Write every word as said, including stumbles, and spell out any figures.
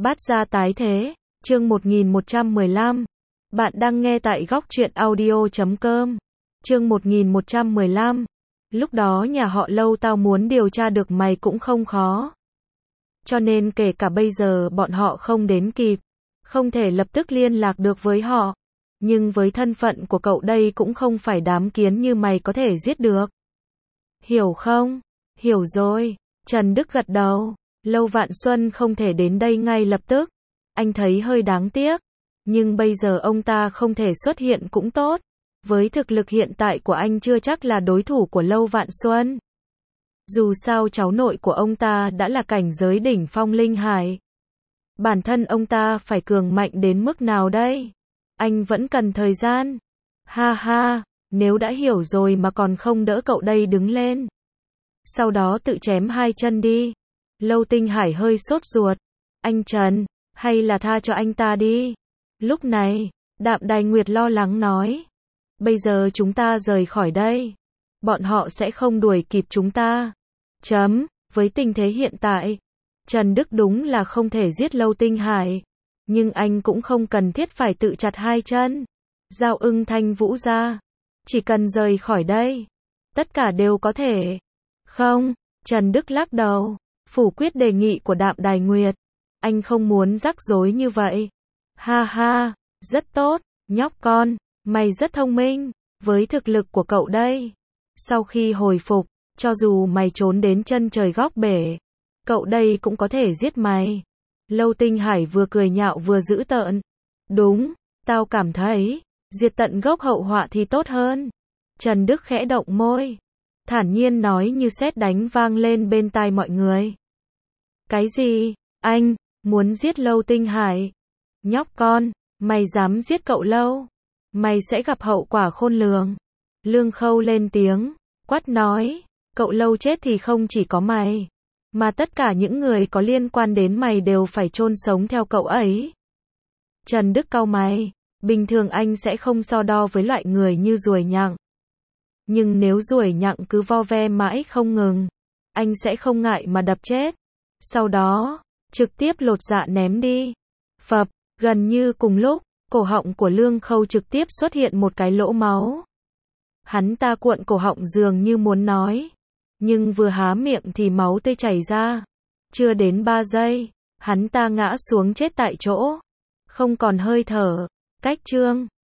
Bát gia tái thế, chương một nghìn một trăm mười lăm. Bạn đang nghe tại góc truyện audio chấm com. Chương một nghìn một trăm mười lăm. Lúc đó nhà họ Lâu tao muốn điều tra được mày cũng không khó. Cho nên kể cả bây giờ bọn họ không đến kịp, không thể lập tức liên lạc được với họ. Nhưng với thân phận của cậu đây cũng không phải đám kiến như mày có thể giết được. Hiểu không? Hiểu rồi. Trần Đức gật đầu. Lâu Vạn Xuân không thể đến đây ngay lập tức. Anh thấy hơi đáng tiếc. Nhưng bây giờ ông ta không thể xuất hiện cũng tốt. Với thực lực hiện tại của anh chưa chắc là đối thủ của Lâu Vạn Xuân. Dù sao cháu nội của ông ta đã là cảnh giới đỉnh phong linh hải. Bản thân ông ta phải cường mạnh đến mức nào đây? Anh vẫn cần thời gian. Ha ha, nếu đã hiểu rồi mà còn không đỡ cậu đây đứng lên. Sau đó tự chém hai chân đi. Lâu Tinh Hải hơi sốt ruột. Anh Trần, hay là tha cho anh ta đi. Lúc này, Đạm Đài Nguyệt lo lắng nói. Bây giờ chúng ta rời khỏi đây. Bọn họ sẽ không đuổi kịp chúng ta. Chấm, với tình thế hiện tại, Trần Đức đúng là không thể giết Lâu Tinh Hải. Nhưng anh cũng không cần thiết phải tự chặt hai chân. Giao Ưng Thanh Vũ ra. Chỉ cần rời khỏi đây. Tất cả đều có thể. Không, Trần Đức lắc đầu. Phủ quyết đề nghị của Đạm Đài Nguyệt. Anh không muốn rắc rối như vậy. Ha ha, rất tốt, nhóc con, mày rất thông minh, với thực lực của cậu đây. Sau khi hồi phục, cho dù mày trốn đến chân trời góc bể, cậu đây cũng có thể giết mày. Lâu Tinh Hải vừa cười nhạo vừa dữ tợn. Đúng, tao cảm thấy, diệt tận gốc hậu họa thì tốt hơn. Trần Đức khẽ động môi. Thản nhiên nói như sét đánh vang lên bên tai mọi người. Cái gì? Anh, muốn giết Lâu Tinh Hải? Nhóc con, mày dám giết cậu Lâu? Mày sẽ gặp hậu quả khôn lường. Lương Khâu lên tiếng, quát nói, cậu Lâu chết thì không chỉ có mày, mà tất cả những người có liên quan đến mày đều phải chôn sống theo cậu ấy. Trần Đức cau mày, bình thường anh sẽ không so đo với loại người như ruồi nhặng. Nhưng nếu ruồi nhặng cứ vo ve mãi không ngừng, anh sẽ không ngại mà đập chết. Sau đó, trực tiếp lột dạ ném đi. Phập, gần như cùng lúc, cổ họng của Lương Khâu trực tiếp xuất hiện một cái lỗ máu. Hắn ta cuộn cổ họng dường như muốn nói. Nhưng vừa há miệng thì máu tươi chảy ra. Chưa đến ba giây, hắn ta ngã xuống chết tại chỗ. Không còn hơi thở. Cách chương.